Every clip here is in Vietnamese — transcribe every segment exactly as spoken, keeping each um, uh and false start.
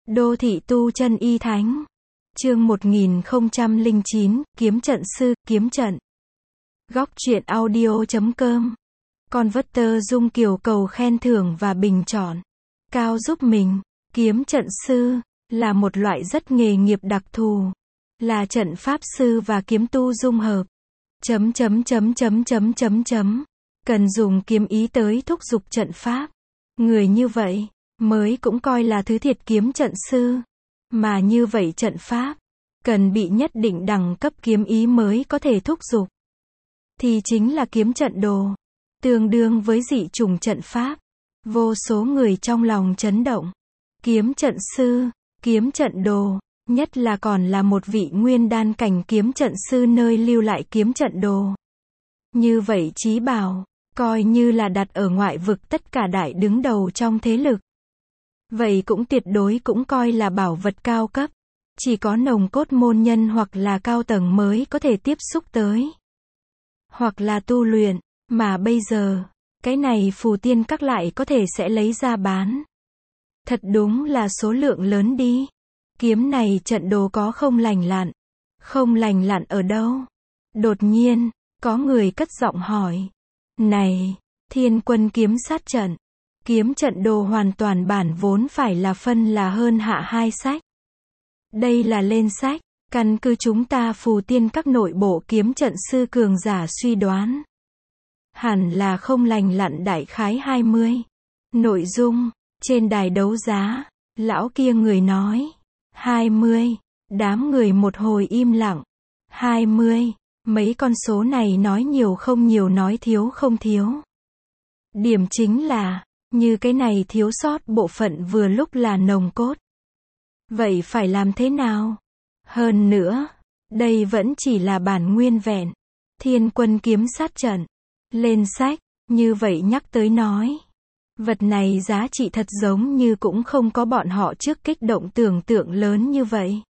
Đô thị tu chân y thánh. Chương một nghìn không trăm lẻ chín, Kiếm trận sư, kiếm trận. Góc truyện audio chấm com. Converter Dung Kiều cầu khen thưởng và bình chọn. Cao giúp mình. Kiếm trận sư là một loại rất nghề nghiệp đặc thù, là trận pháp sư và kiếm tu dung hợp. Chấm chấm chấm chấm chấm chấm chấm. Cần dùng kiếm ý tới thúc giục trận pháp. Người như vậy mới cũng coi là thứ thiệt kiếm trận sư. Mà như vậy trận pháp cần bị nhất định đẳng cấp kiếm ý mới có thể thúc giục. Thì chính là kiếm trận đồ. Tương đương với dị chủng trận pháp. Vô số người trong lòng chấn động. Kiếm trận sư, kiếm trận đồ, nhất là còn là một vị nguyên đan cảnh kiếm trận sư nơi lưu lại kiếm trận đồ. Như vậy chí bảo, coi như là đặt ở ngoại vực tất cả đại đứng đầu trong thế lực. Vậy cũng tuyệt đối cũng coi là bảo vật cao cấp. Chỉ có nồng cốt môn nhân hoặc là cao tầng mới có thể tiếp xúc tới. Hoặc là tu luyện, mà bây giờ, cái này phù tiên các lại có thể sẽ lấy ra bán. Thật đúng là số lượng lớn đi. Kiếm này trận đồ có không lành lặn. Không lành lặn ở đâu? Đột nhiên, có người cất giọng hỏi. Này, Thiên Quân kiếm sát trận. Kiếm trận đồ hoàn toàn bản vốn phải là phân là hơn hạ hai sách. Đây là lên sách, căn cứ chúng ta phù tiên các nội bộ kiếm trận sư cường giả suy đoán. Hẳn là không lành lặn đại khái hai mươi. Nội dung, trên đài đấu giá, lão kia người nói. hai mươi. Đám người một hồi im lặng. hai mươi. Mấy con số này nói nhiều không nhiều nói thiếu không thiếu. Điểm chính là, như cái này thiếu sót bộ phận vừa lúc là nồng cốt. Vậy phải làm thế nào? Hơn nữa, đây vẫn chỉ là bản nguyên vẹn. Thiên Quân kiếm sát trận. Lên sách, như vậy nhắc tới nói. Vật này giá trị thật giống như cũng không có bọn họ trước kích động tưởng tượng lớn như vậy.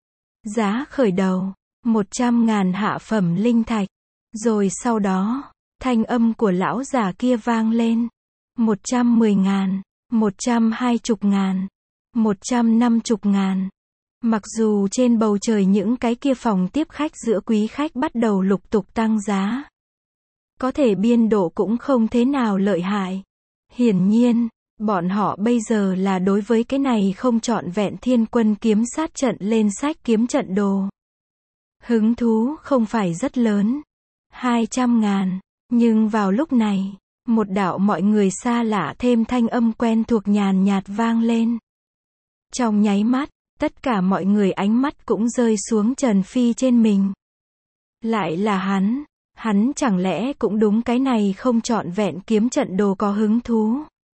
Giá khởi đầu, một trăm ngàn hạ phẩm linh thạch. Rồi sau đó, thanh âm của lão già kia vang lên. một trăm mười ngàn, một trăm hai mươi ngàn, một trăm năm mươi ngàn. Mặc dù trên bầu trời những cái kia phòng tiếp khách giữa quý khách bắt đầu lục tục tăng giá. Có thể biên độ cũng không thế nào lợi hại. Hiển nhiên, bọn họ bây giờ là đối với cái này không trọn vẹn Thiên Quân kiếm sát trận lên sách kiếm trận đồ. Hứng thú không phải rất lớn. hai trăm ngàn. Nhưng vào lúc này, một đạo mọi người xa lạ thêm thanh âm quen thuộc nhàn nhạt vang lên. Trong nháy mắt, tất cả mọi người ánh mắt cũng rơi xuống Trần Phi trên mình. Lại là hắn. Hắn chẳng lẽ cũng đúng cái này không trọn vẹn kiếm trận đồ có hứng thú.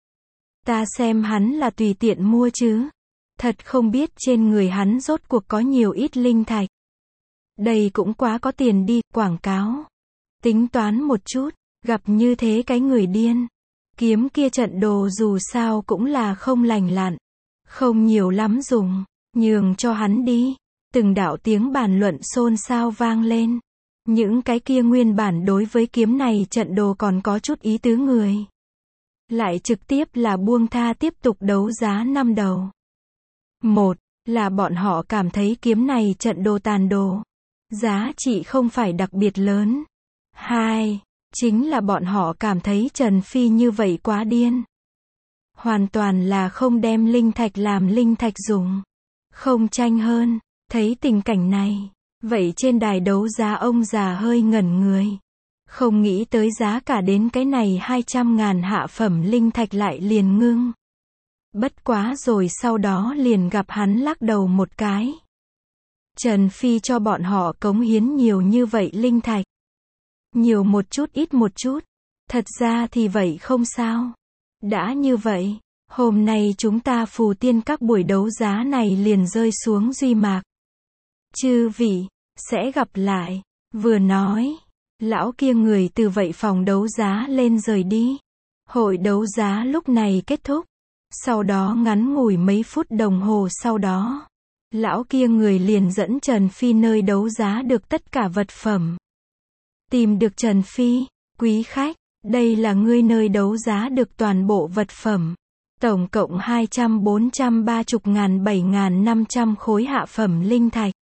Ta xem hắn là tùy tiện mua chứ. Thật không biết trên người hắn rốt cuộc có nhiều ít linh thạch. Đây cũng quá có tiền đi, quảng cáo. Tính toán một chút, gặp như thế cái người điên. Kiếm kia trận đồ dù sao cũng là không lành lặn. Không nhiều lắm dùng, nhường cho hắn đi. Từng đạo tiếng bàn luận xôn xao vang lên. Những cái kia nguyên bản đối với kiếm này trận đồ còn có chút ý tứ người. Lại trực tiếp là buông tha tiếp tục đấu giá năm đầu. Một, là bọn họ cảm thấy kiếm này trận đồ tàn đồ. Giá trị không phải đặc biệt lớn. Hai, chính là bọn họ cảm thấy Trần Phi như vậy quá điên. Hoàn toàn là không đem linh thạch làm linh thạch dùng. Không tranh hơn, thấy tình cảnh này. Vậy trên đài đấu giá ông già hơi ngẩn người. Không nghĩ tới giá cả đến cái này hai trăm ngàn hạ phẩm linh thạch lại liền ngưng. Bất quá rồi sau đó liền gặp hắn lắc đầu một cái. Trần Phi cho bọn họ cống hiến nhiều như vậy linh thạch. Nhiều một chút ít một chút. Thật ra thì vậy không sao. Đã như vậy, hôm nay chúng ta phù tiên các buổi đấu giá này liền rơi xuống duy mạc. Chư vị, sẽ gặp lại. Vừa nói, lão kia người từ vậy phòng đấu giá lên rời đi. Hội đấu giá lúc này kết thúc. Sau đó ngắn ngủi mấy phút đồng hồ sau đó, lão kia người liền dẫn Trần Phi nơi đấu giá được tất cả vật phẩm. Tìm được Trần Phi, quý khách, đây là ngươi nơi đấu giá được toàn bộ vật phẩm. Tổng cộng hai trăm bốn trăm ba mươi ngàn bảy nghìn năm trăm khối hạ phẩm linh thạch.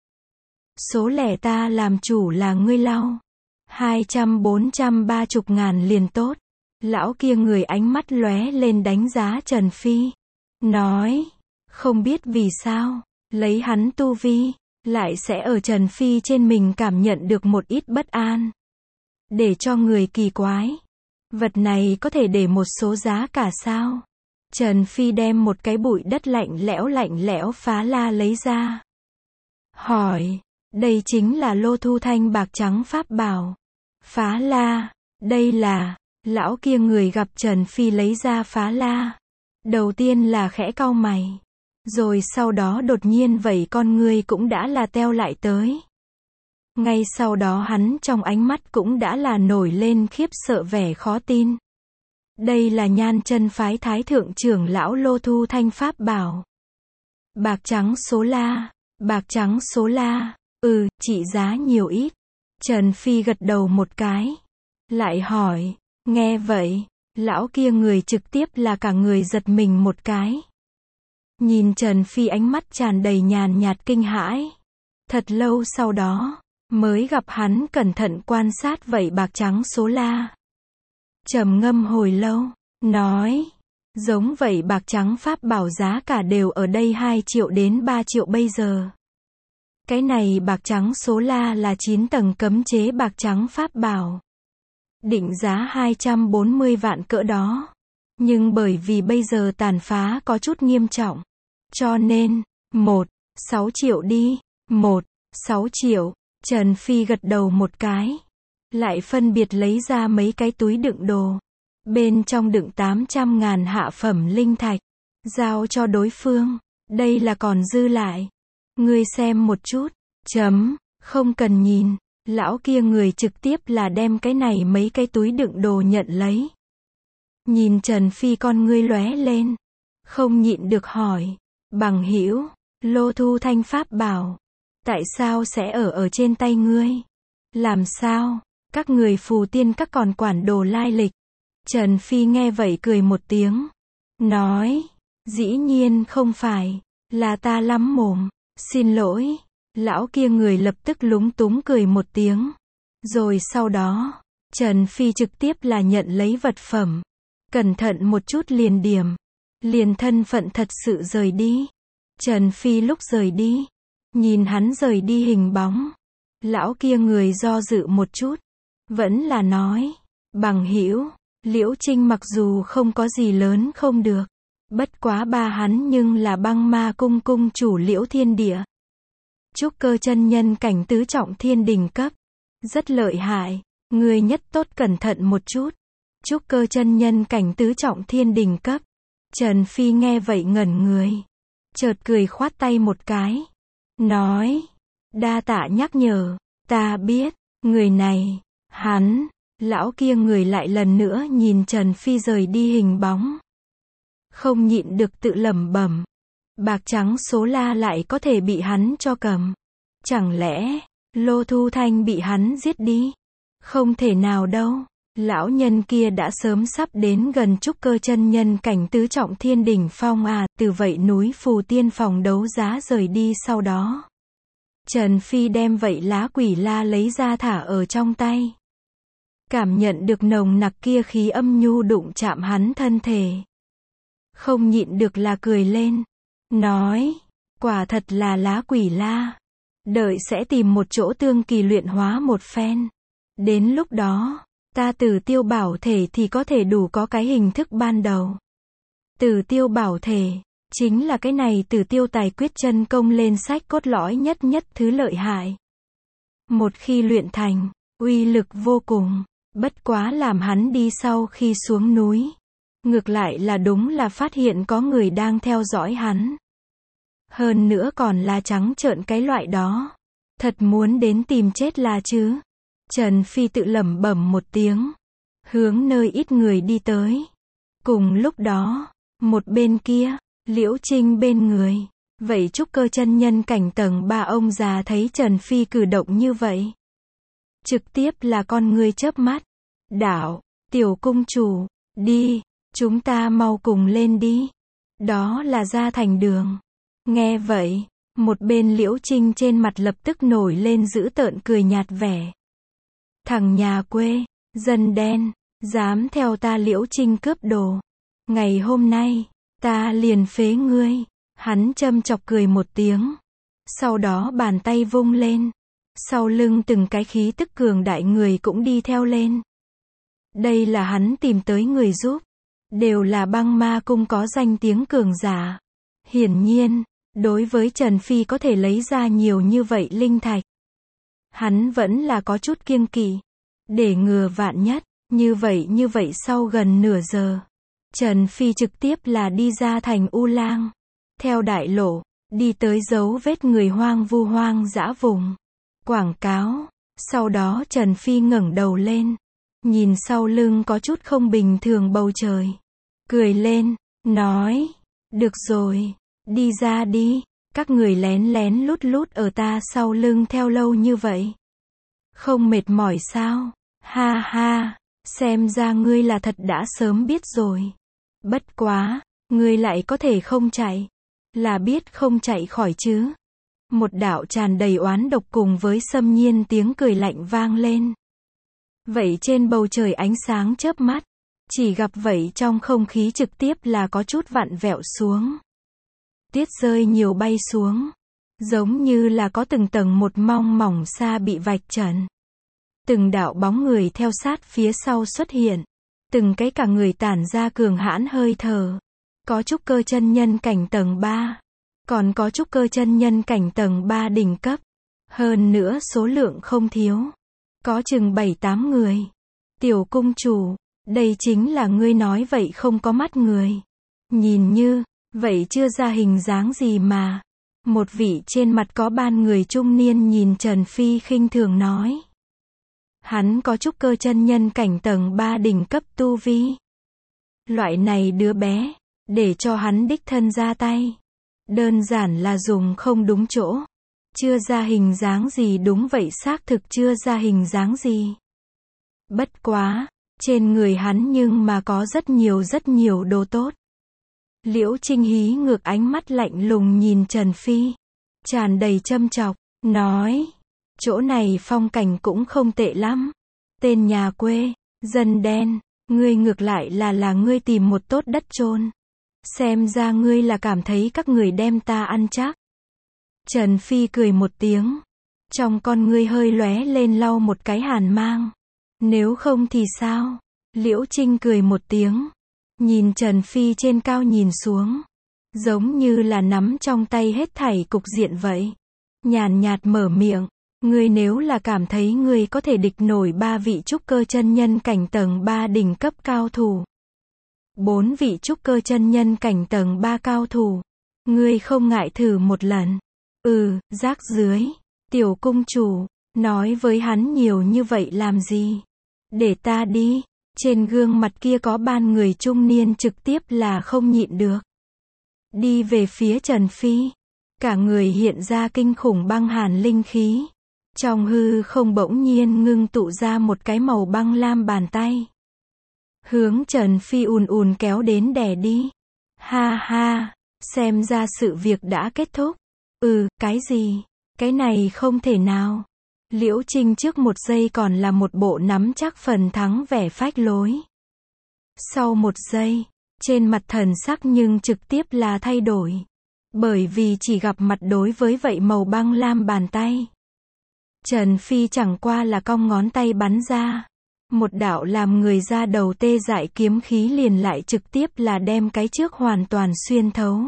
Số lẻ ta làm chủ là ngươi lau. hai trăm bốn trăm ba mươi ngàn liền tốt. Lão kia người ánh mắt lóe lên đánh giá Trần Phi. Nói, không biết vì sao, lấy hắn tu vi, lại sẽ ở Trần Phi trên mình cảm nhận được một ít bất an. Để cho người kỳ quái. Vật này có thể để một số giá cả sao? Trần Phi đem một cái bụi đất lạnh lẽo lạnh lẽo phá la lấy ra. Hỏi, đây chính là Lô Thu Thanh bạc trắng pháp bảo. Phá la, đây là, lão kia người gặp Trần Phi lấy ra phá la. Đầu tiên là khẽ cau mày. Rồi sau đó đột nhiên vậy con người cũng đã là teo lại tới. Ngay sau đó hắn trong ánh mắt cũng đã là nổi lên khiếp sợ vẻ khó tin. Đây là Nhan Chân phái thái thượng trưởng lão Lô Thu Thanh pháp bảo. Bạc trắng số la, bạc trắng số la, ừ, trị giá nhiều ít. Trần Phi gật đầu một cái. Lại hỏi, nghe vậy, lão kia người trực tiếp là cả người giật mình một cái. Nhìn Trần Phi ánh mắt tràn đầy nhàn nhạt kinh hãi. Thật lâu sau đó, mới gặp hắn cẩn thận quan sát vậy bạc trắng số la. Trầm ngâm hồi lâu, nói, giống vậy bạc trắng pháp bảo giá cả đều ở đây hai triệu đến ba triệu bây giờ. Cái này bạc trắng số la là chín tầng cấm chế bạc trắng pháp bảo. Định giá hai trăm bốn mươi vạn cỡ đó. Nhưng bởi vì bây giờ tàn phá có chút nghiêm trọng. Cho nên, một, sáu triệu đi, một, sáu triệu, Trần Phi gật đầu một cái. Lại phân biệt lấy ra mấy cái túi đựng đồ. Bên trong đựng tám trăm ngàn hạ phẩm linh thạch. Giao cho đối phương. Đây là còn dư lại. Ngươi xem một chút. Chấm, không cần nhìn. Lão kia người trực tiếp là đem cái này mấy cái túi đựng đồ nhận lấy. Nhìn Trần Phi con ngươi lóe lên. Không nhịn được hỏi. Bằng hữu, Lô Thu Thanh pháp bảo. Tại sao sẽ ở ở trên tay ngươi? Làm sao? Các người phù tiên các còn quản đồ lai lịch. Trần Phi nghe vậy cười một tiếng. Nói, dĩ nhiên không phải, là ta lắm mồm, xin lỗi. Lão kia người lập tức lúng túng cười một tiếng. Rồi sau đó, Trần Phi trực tiếp là nhận lấy vật phẩm. Cẩn thận một chút liền điểm. Liền thân phận thật sự rời đi. Trần Phi lúc rời đi, nhìn hắn rời đi hình bóng. Lão kia người do dự một chút. Vẫn là nói, bằng hữu, Liễu Trinh mặc dù không có gì lớn không được. Bất quá ba hắn nhưng là băng ma cung cung chủ Liễu Thiên Địa. Trúc cơ chân nhân cảnh tứ trọng thiên đỉnh cấp. Rất lợi hại, người nhất tốt cẩn thận một chút. Trúc cơ chân nhân cảnh tứ trọng thiên đỉnh cấp. Trần Phi nghe vậy ngẩn người. Chợt cười khoát tay một cái. Nói, đa tạ nhắc nhở, ta biết, người này, hắn, lão kia người lại lần nữa nhìn Trần Phi rời đi hình bóng. Không nhịn được tự lẩm bẩm. Bạc trắng số la lại có thể bị hắn cho cầm. Chẳng lẽ, Lô Thu Thanh bị hắn giết đi? Không thể nào đâu. Lão nhân kia đã sớm sắp đến gần trúc cơ chân nhân cảnh tứ trọng thiên đỉnh phong à, từ vậy núi phù tiên phòng đấu giá rời đi sau đó. Trần Phi đem vậy lá quỷ la lấy ra thả ở trong tay. Cảm nhận được nồng nặc kia khí âm nhu đụng chạm hắn thân thể. Không nhịn được là cười lên. Nói, quả thật là lá quỷ la. Đợi sẽ tìm một chỗ tương kỳ luyện hóa một phen. Đến lúc đó, ta tử tiêu bảo thể thì có thể đủ có cái hình thức ban đầu. Tử tiêu bảo thể, chính là cái này tử tiêu tài quyết chân công lên sách cốt lõi nhất nhất thứ lợi hại. Một khi luyện thành, uy lực vô cùng, bất quá làm hắn đi sau khi xuống núi. Ngược lại là đúng là phát hiện có người đang theo dõi hắn. Hơn nữa còn là trắng trợn cái loại đó. Thật muốn đến tìm chết là chứ. Trần Phi tự lẩm bẩm một tiếng. Hướng nơi ít người đi tới. Cùng lúc đó, một bên kia, Liễu Trinh bên người. Vậy trúc cơ chân nhân cảnh tầng ba ông già thấy Trần Phi cử động như vậy. Trực tiếp là con người chớp mắt. Đảo, tiểu cung chủ, đi, chúng ta mau cùng lên đi. Đó là ra thành đường. Nghe vậy, một bên Liễu Trinh trên mặt lập tức nổi lên dữ tợn cười nhạt vẻ. Thằng nhà quê, dân đen, dám theo ta Liễu Trinh cướp đồ. Ngày hôm nay, ta liền phế ngươi. Hắn châm chọc cười một tiếng. Sau đó bàn tay vung lên. Sau lưng từng cái khí tức cường đại người cũng đi theo lên. Đây là hắn tìm tới người giúp. Đều là băng ma cung có danh tiếng cường giả. Hiển nhiên, đối với Trần Phi có thể lấy ra nhiều như vậy linh thạch. Hắn vẫn là có chút kiêng kỵ. Để ngừa vạn nhất, như vậy như vậy sau gần nửa giờ. Trần Phi trực tiếp là đi ra thành U Lang. Theo đại lộ, đi tới dấu vết người hoang vu hoang dã vùng. Quảng cáo. Sau đó Trần Phi ngẩng đầu lên. Nhìn sau lưng có chút không bình thường bầu trời. Cười lên, nói. Được rồi, đi ra đi. Các người lén lén lút lút ở ta sau lưng theo lâu như vậy. Không mệt mỏi sao? Ha ha, xem ra ngươi là thật đã sớm biết rồi. Bất quá, ngươi lại có thể không chạy. Là biết không chạy khỏi chứ. Một đạo tràn đầy oán độc cùng với xâm nhiên tiếng cười lạnh vang lên. Vậy trên bầu trời ánh sáng chớp mắt. Chỉ gặp vậy trong không khí trực tiếp là có chút vặn vẹo xuống. Tiết rơi nhiều bay xuống. Giống như là có từng tầng một mong mỏng xa bị vạch trần. Từng đạo bóng người theo sát phía sau xuất hiện. Từng cái cả người tản ra cường hãn hơi thở. Có trúc cơ chân nhân cảnh tầng ba. Còn có trúc cơ chân nhân cảnh tầng ba đỉnh cấp. Hơn nữa số lượng không thiếu. Có chừng bảy tám người. Tiểu cung chủ, đây chính là ngươi nói vậy không có mắt người. Nhìn như, vậy chưa ra hình dáng gì mà. Một vị trên mặt có ban người trung niên nhìn Trần Phi khinh thường nói. Hắn có trúc cơ chân nhân cảnh tầng ba đỉnh cấp tu vi. Loại này đứa bé, để cho hắn đích thân ra tay. Đơn giản là dùng không đúng chỗ. Chưa ra hình dáng gì đúng vậy xác thực chưa ra hình dáng gì. Bất quá, trên người hắn nhưng mà có rất nhiều rất nhiều đồ tốt. Liễu Trinh hí ngược ánh mắt lạnh lùng nhìn Trần Phi. Tràn đầy châm chọc, nói. Chỗ này phong cảnh cũng không tệ lắm. Tên nhà quê, dân đen, ngươi ngược lại là là ngươi tìm một tốt đất chôn. Xem ra ngươi là cảm thấy các người đem ta ăn chắc. Trần Phi cười một tiếng. Trong con ngươi hơi lóe lên lau một cái hàn mang. Nếu không thì sao? Liễu Trinh cười một tiếng. Nhìn Trần Phi trên cao nhìn xuống. Giống như là nắm trong tay hết thảy cục diện vậy. Nhàn nhạt mở miệng. Ngươi nếu là cảm thấy ngươi có thể địch nổi ba vị trúc cơ chân nhân cảnh tầng ba đỉnh cấp cao thủ. Bốn vị trúc cơ chân nhân cảnh tầng ba cao thủ. Ngươi không ngại thử một lần. Ừ, rác dưới. Tiểu cung chủ, nói với hắn nhiều như vậy làm gì? Để ta đi. Trên gương mặt kia có ban người trung niên trực tiếp là không nhịn được. Đi về phía Trần Phi. Cả người hiện ra kinh khủng băng hàn linh khí. Trong hư không bỗng nhiên ngưng tụ ra một cái màu băng lam bàn tay. Hướng Trần Phi ùn ùn kéo đến đè đi. Ha ha, xem ra sự việc đã kết thúc. Ừ, cái gì? Cái này không thể nào. Liễu Trinh trước một giây còn là một bộ nắm chắc phần thắng vẻ phách lối. Sau một giây, trên mặt thần sắc nhưng trực tiếp là thay đổi. Bởi vì chỉ gặp mặt đối với vậy màu băng lam bàn tay. Trần Phi chẳng qua là cong ngón tay bắn ra. Một đạo làm người ra đầu tê dại kiếm khí liền lại trực tiếp là đem cái trước hoàn toàn xuyên thấu.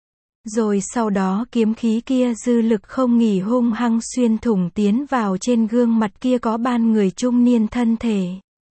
Rồi sau đó kiếm khí kia dư lực không nghỉ hung hăng xuyên thủng tiến vào trên gương mặt kia có ban người trung niên thân thể.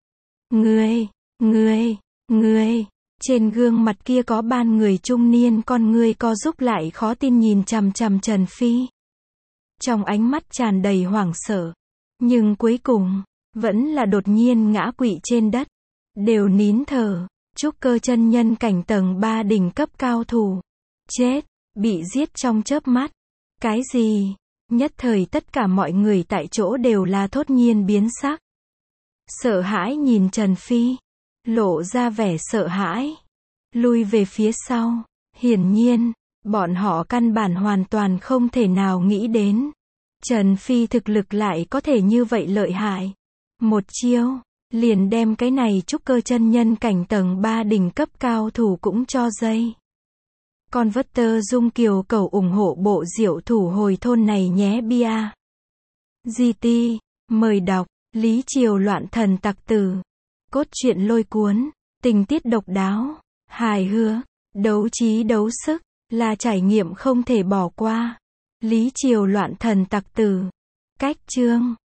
Ngươi, ngươi, ngươi, trên gương mặt kia có ban người trung niên con ngươi co rúm lại khó tin nhìn chằm chằm Trần Phi. Trong ánh mắt tràn đầy hoảng sợ. Nhưng cuối cùng, vẫn là đột nhiên ngã quỵ trên đất. Đều nín thở, trúc cơ chân nhân cảnh tầng ba đỉnh cấp cao thủ. Chết, bị giết trong chớp mắt. Cái gì? Nhất thời tất cả mọi người tại chỗ đều là thốt nhiên biến sắc. Sợ hãi nhìn Trần Phi. Lộ ra vẻ sợ hãi. Lui về phía sau. Hiển nhiên, bọn họ căn bản hoàn toàn không thể nào nghĩ đến. Trần Phi thực lực lại có thể như vậy lợi hại. Một chiêu, liền đem cái này trúc cơ chân nhân cảnh tầng ba đỉnh cấp cao thủ cũng cho dây. Con vất tơ dung kiều cầu ủng hộ bộ diệu thủ hồi thôn này nhé bia. giê tê, mời đọc, Lý Triều loạn thần tặc tử. Cốt truyện lôi cuốn, tình tiết độc đáo, hài hước, đấu trí đấu sức, là trải nghiệm không thể bỏ qua. Lý Triều loạn thần tặc tử. Cách chương